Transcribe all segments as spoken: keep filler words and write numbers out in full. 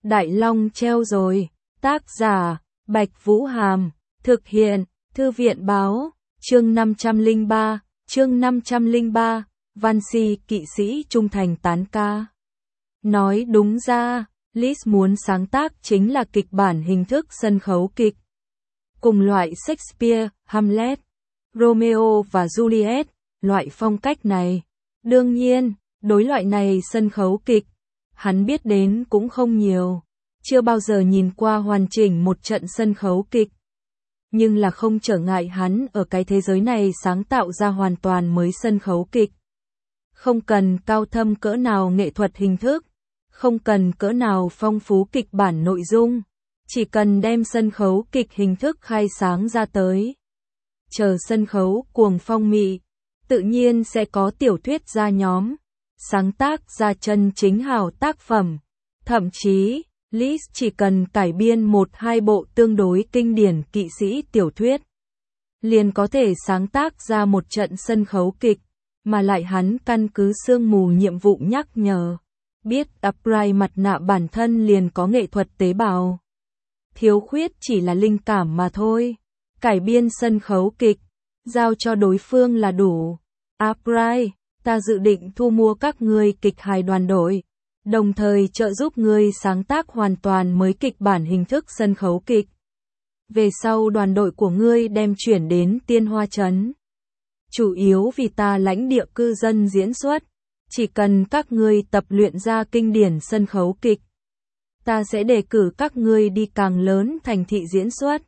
Đại Long treo rồi. Tác giả, Bạch Vũ Hàm. Thực hiện, Thư viện Báo. Chương năm trăm lẻ ba, chương năm trăm lẻ ba, Văn Si kỵ sĩ trung thành tán ca. Nói đúng ra, Liszt muốn sáng tác chính là kịch bản hình thức sân khấu kịch. Cùng loại Shakespeare, Hamlet, Romeo và Juliet, loại phong cách này. Đương nhiên, đối loại này sân khấu kịch, hắn biết đến cũng không nhiều. Chưa bao giờ nhìn qua hoàn chỉnh một trận sân khấu kịch. Nhưng là không trở ngại hắn ở cái thế giới này sáng tạo ra hoàn toàn mới sân khấu kịch. Không cần cao thâm cỡ nào nghệ thuật hình thức, không cần cỡ nào phong phú kịch bản nội dung, chỉ cần đem sân khấu kịch hình thức khai sáng ra tới. Chờ sân khấu cuồng phong mị, tự nhiên sẽ có tiểu thuyết ra nhóm, sáng tác ra chân chính hào tác phẩm. Thậm chí, Liszt chỉ cần cải biên một hai bộ tương đối kinh điển kỵ sĩ tiểu thuyết, liền có thể sáng tác ra một trận sân khấu kịch, mà lại hắn căn cứ sương mù nhiệm vụ nhắc nhở, biết Upright mặt nạ bản thân liền có nghệ thuật tế bào. Thiếu khuyết chỉ là linh cảm mà thôi. Cải biên sân khấu kịch, giao cho đối phương là đủ. Upright, ta dự định thu mua các ngươi kịch hài đoàn đội, đồng thời trợ giúp ngươi sáng tác hoàn toàn mới kịch bản hình thức sân khấu kịch. Về sau đoàn đội của ngươi đem chuyển đến Tiên Hoa Trấn. Chủ yếu vì ta lãnh địa cư dân diễn xuất, chỉ cần các ngươi tập luyện ra kinh điển sân khấu kịch, ta sẽ đề cử các ngươi đi càng lớn thành thị diễn xuất.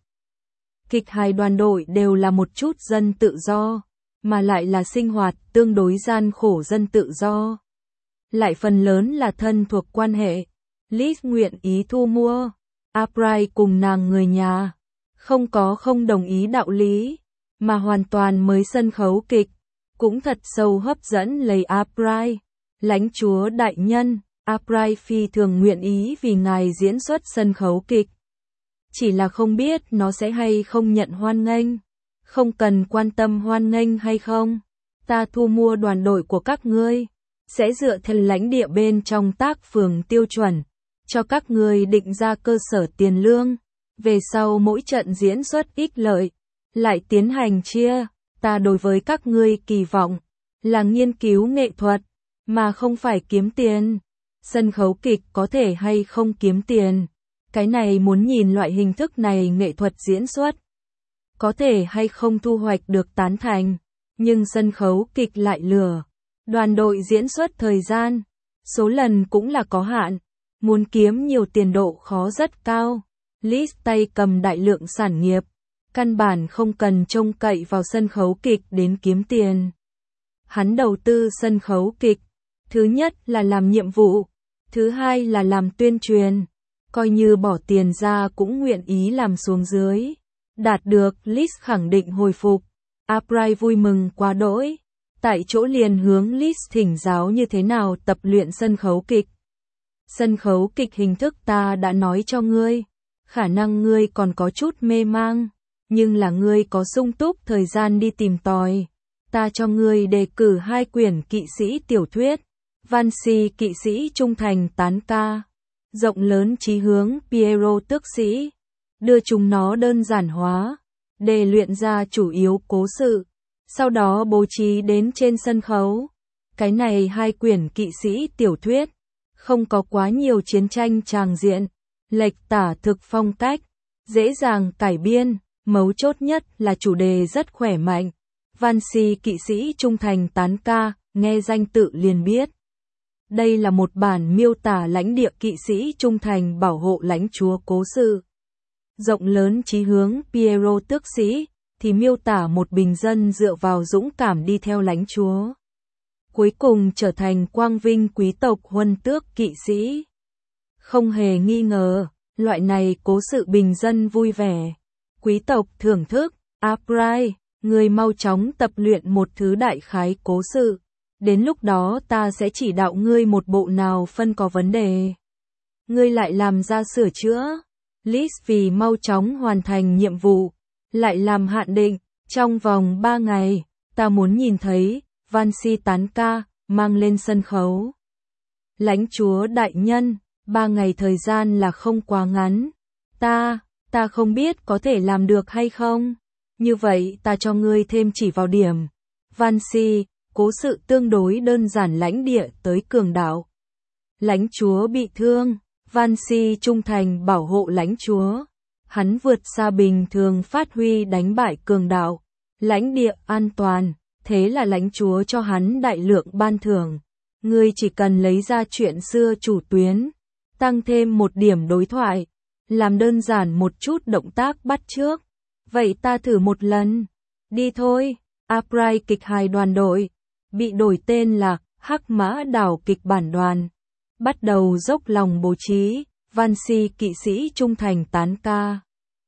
Kịch hài đoàn đội đều là một chút dân tự do, mà lại là sinh hoạt tương đối gian khổ dân tự do. Lại phần lớn là thân thuộc quan hệ. Liszt nguyện ý thu mua. Upright cùng nàng người nhà, không có không đồng ý đạo lý, mà hoàn toàn mới sân khấu kịch, cũng thật sâu hấp dẫn lấy Upright. Lãnh chúa đại nhân, Upright phi thường nguyện ý vì ngài diễn xuất sân khấu kịch. Chỉ là không biết nó sẽ hay không nhận hoan nghênh. Không cần quan tâm hoan nghênh hay không. Ta thu mua đoàn đội của các ngươi, sẽ dựa theo lãnh địa bên trong tác phường tiêu chuẩn, cho các ngươi định ra cơ sở tiền lương. Về sau mỗi trận diễn xuất ích lợi, lại tiến hành chia. Ta đối với các ngươi kỳ vọng là nghiên cứu nghệ thuật, mà không phải kiếm tiền. Sân khấu kịch có thể hay không kiếm tiền, cái này muốn nhìn loại hình thức này nghệ thuật diễn xuất có thể hay không thu hoạch được tán thành, nhưng sân khấu kịch lại lừa. Đoàn đội diễn xuất thời gian, số lần cũng là có hạn, muốn kiếm nhiều tiền độ khó rất cao. Liszt tay cầm đại lượng sản nghiệp, căn bản không cần trông cậy vào sân khấu kịch đến kiếm tiền. Hắn đầu tư sân khấu kịch, thứ nhất là làm nhiệm vụ, thứ hai là làm tuyên truyền, coi như bỏ tiền ra cũng nguyện ý làm xuống dưới. Đạt được Liszt khẳng định hồi phục, Upright vui mừng quá đỗi, tại chỗ liền hướng Liszt thỉnh giáo như thế nào tập luyện sân khấu kịch. Sân khấu kịch hình thức ta đã nói cho ngươi, khả năng ngươi còn có chút mê mang, nhưng là ngươi có sung túc thời gian đi tìm tòi. Ta cho ngươi đề cử hai quyển kỵ sĩ tiểu thuyết, Văn Si kỵ sĩ trung thành tán ca, Rộng lớn chí hướng Piero tước sĩ, đưa chúng nó đơn giản hóa, để luyện ra chủ yếu cố sự, sau đó bố trí đến trên sân khấu. Cái này hai quyển kỵ sĩ tiểu thuyết, không có quá nhiều chiến tranh tràng diện, lệch tả thực phong cách, dễ dàng cải biên, mấu chốt nhất là chủ đề rất khỏe mạnh. Văn Si kỵ sĩ trung thành tán ca, nghe danh tự liền biết. Đây là một bản miêu tả lãnh địa kỵ sĩ trung thành bảo hộ lãnh chúa cố sự. Rộng lớn chí hướng Piero tước sĩ, thì miêu tả một bình dân dựa vào dũng cảm đi theo lãnh chúa, cuối cùng trở thành quang vinh quý tộc huân tước kỵ sĩ. Không hề nghi ngờ, loại này cố sự bình dân vui vẻ, quý tộc thưởng thức. Upright, người mau chóng tập luyện một thứ đại khái cố sự, đến lúc đó ta sẽ chỉ đạo ngươi một bộ nào phân có vấn đề, ngươi lại làm ra sửa chữa. Liszt vì mau chóng hoàn thành nhiệm vụ, lại làm hạn định, trong vòng ba ngày, ta muốn nhìn thấy Văn Si tán ca mang lên sân khấu. Lãnh chúa đại nhân, Ba ngày thời gian là không quá ngắn. Ta, ta không biết có thể làm được hay không. Như vậy ta cho ngươi thêm chỉ vào điểm. Vansi, cố sự tương đối đơn giản lãnh địa tới cường đảo. Lãnh chúa bị thương, Vansi trung thành bảo hộ lãnh chúa. Hắn vượt xa bình thường phát huy đánh bại cường đảo. Lãnh địa an toàn, thế là lãnh chúa cho hắn đại lượng ban thưởng. Ngươi chỉ cần lấy ra chuyện xưa chủ tuyến, tăng thêm một điểm đối thoại, làm đơn giản một chút động tác bắt chước. Vậy ta thử một lần. Đi thôi. Upright kịch hài đoàn đội, bị đổi tên là Hắc Mã Đảo kịch bản đoàn. Bắt đầu dốc lòng bố trí, Vansi kỵ sĩ trung thành tán ca.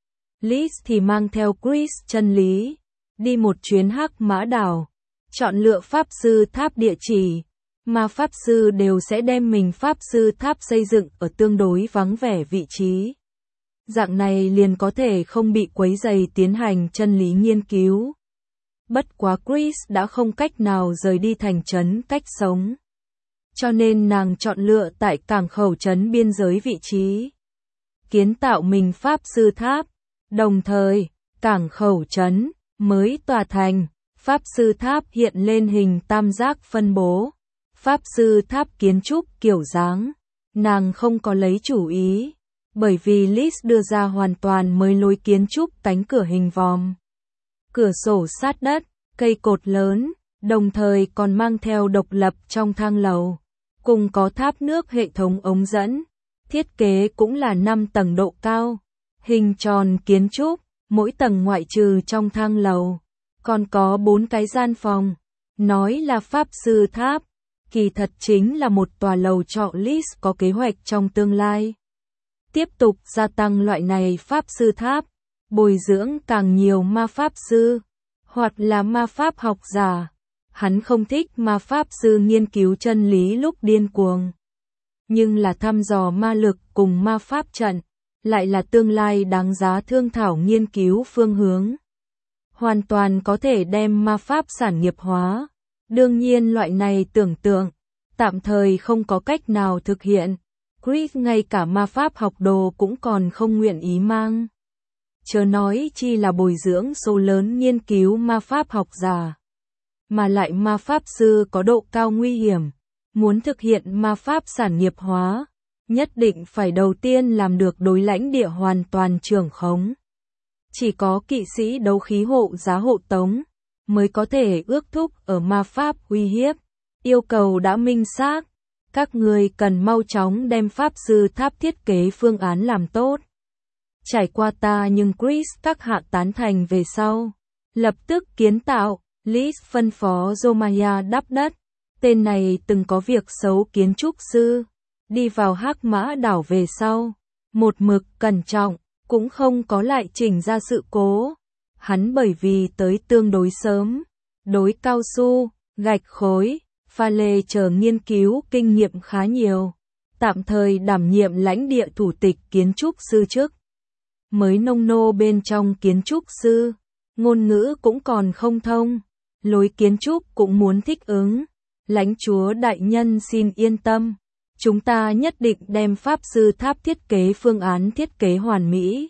Liz thì mang theo Chris chân lý, đi một chuyến Hắc Mã Đảo, chọn lựa pháp sư tháp địa chỉ, mà pháp sư đều sẽ đem mình pháp sư tháp xây dựng ở tương đối vắng vẻ vị trí. Dạng này liền có thể không bị quấy rầy tiến hành chân lý nghiên cứu. Bất quá Chris đã không cách nào rời đi thành trấn cách sống. Cho nên nàng chọn lựa tại cảng khẩu trấn biên giới vị trí. Kiến tạo mình pháp sư tháp. Đồng thời, cảng khẩu trấn mới tòa thành, pháp sư tháp hiện lên hình tam giác phân bố. Pháp sư tháp kiến trúc kiểu dáng. Nàng không có lấy chủ ý. Bởi vì Liz đưa ra hoàn toàn mới lối kiến trúc cánh cửa hình vòm. Cửa sổ sát đất, cây cột lớn, đồng thời còn mang theo độc lập trong thang lầu. Cùng có tháp nước hệ thống ống dẫn. Thiết kế cũng là năm tầng độ cao. Hình tròn kiến trúc, mỗi tầng ngoại trừ trong thang lầu. Còn có bốn cái gian phòng. Nói là pháp sư tháp. Kỳ thật chính là một tòa lầu trọ Liz có kế hoạch trong tương lai. Tiếp tục gia tăng loại này pháp sư tháp, bồi dưỡng càng nhiều ma pháp sư, hoặc là ma pháp học giả. Hắn không thích ma pháp sư nghiên cứu chân lý lúc điên cuồng. Nhưng là thăm dò ma lực cùng ma pháp trận, lại là tương lai đáng giá thương thảo nghiên cứu phương hướng. Hoàn toàn có thể đem ma pháp sản nghiệp hóa. Đương nhiên loại này tưởng tượng, tạm thời không có cách nào thực hiện. Chris ngay cả ma pháp học đồ cũng còn không nguyện ý mang. Chớ nói chi là bồi dưỡng số lớn nghiên cứu ma pháp học giả. Mà lại ma pháp sư có độ cao nguy hiểm. Muốn thực hiện ma pháp sản nghiệp hóa, nhất định phải đầu tiên làm được đối lãnh địa hoàn toàn trưởng khống. Chỉ có kỵ sĩ đấu khí hộ giá hộ tống, mới có thể ước thúc ở ma pháp uy hiếp. Yêu cầu đã minh xác. Các người cần mau chóng đem pháp sư tháp thiết kế phương án làm tốt. Trải qua ta nhưng Chris các hạ tán thành về sau. Lập tức kiến tạo, Liz phân phó Zomaya đắp đất. Tên này từng có việc xấu kiến trúc sư. Đi vào Hắc Mã Đảo về sau. Một mực cẩn trọng, cũng không có lại chỉnh ra sự cố. Hắn bởi vì tới tương đối sớm. Đối cao su, gạch khối, pha lê chờ nghiên cứu kinh nghiệm khá nhiều. Tạm thời đảm nhiệm lãnh địa thủ tịch kiến trúc sư chức. Mới nông nô bên trong kiến trúc sư. Ngôn ngữ cũng còn không thông. Lối kiến trúc cũng muốn thích ứng. Lãnh chúa đại nhân xin yên tâm. Chúng ta nhất định đem pháp sư tháp thiết kế phương án thiết kế hoàn mỹ.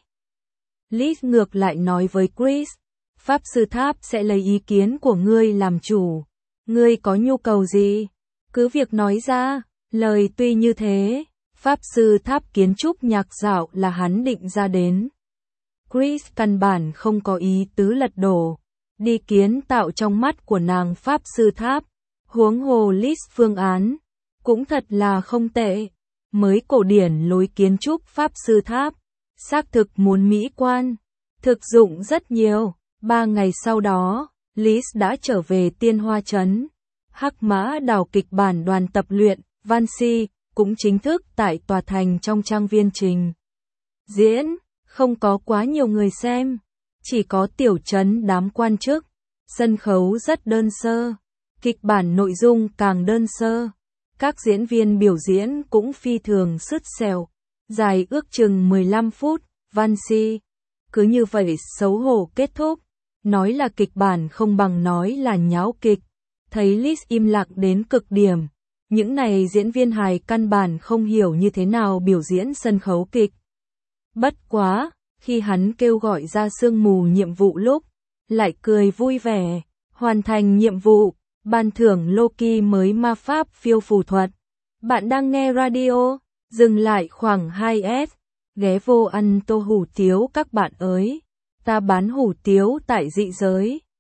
Liz ngược lại nói với Chris. Pháp sư tháp sẽ lấy ý kiến của ngươi làm chủ. Ngươi có nhu cầu gì? Cứ việc nói ra. Lời tuy như thế, pháp sư tháp kiến trúc nhạc dạo là hắn định ra đến. Chris căn bản không có ý tứ lật đổ. Đi kiến tạo trong mắt của nàng pháp sư tháp. Huống hồ Liz phương án. Cũng thật là không tệ. Mới cổ điển lối kiến trúc pháp sư tháp. Xác thực muốn mỹ quan. Thực dụng rất nhiều. Ba ngày sau đó, Liz đã trở về Tiên Hoa Trấn. Hắc Mã Đảo kịch bản đoàn tập luyện, Vansi, cũng chính thức tại tòa thành trong trang viên trình diễn. Không có quá nhiều người xem. Chỉ có tiểu trấn đám quan chức. Sân khấu rất đơn sơ. Kịch bản nội dung càng đơn sơ. Các diễn viên biểu diễn cũng phi thường sứt sẹo. Dài ước chừng mười lăm phút. Vansi cứ như vậy xấu hổ kết thúc. Nói là kịch bản không bằng nói là nháo kịch. Thấy Liz im lặng đến cực điểm. những này diễn viên hài căn bản không hiểu như thế nào biểu diễn sân khấu kịch. Bất quá, khi hắn kêu gọi ra sương mù nhiệm vụ lúc, lại cười vui vẻ, hoàn thành nhiệm vụ, ban thưởng Loki mới ma pháp phiêu phù thuật. Bạn đang nghe radio, dừng lại khoảng hai s, ghé vô ăn tô hủ tiếu các bạn ơi, ta bán hủ tiếu tại dị giới.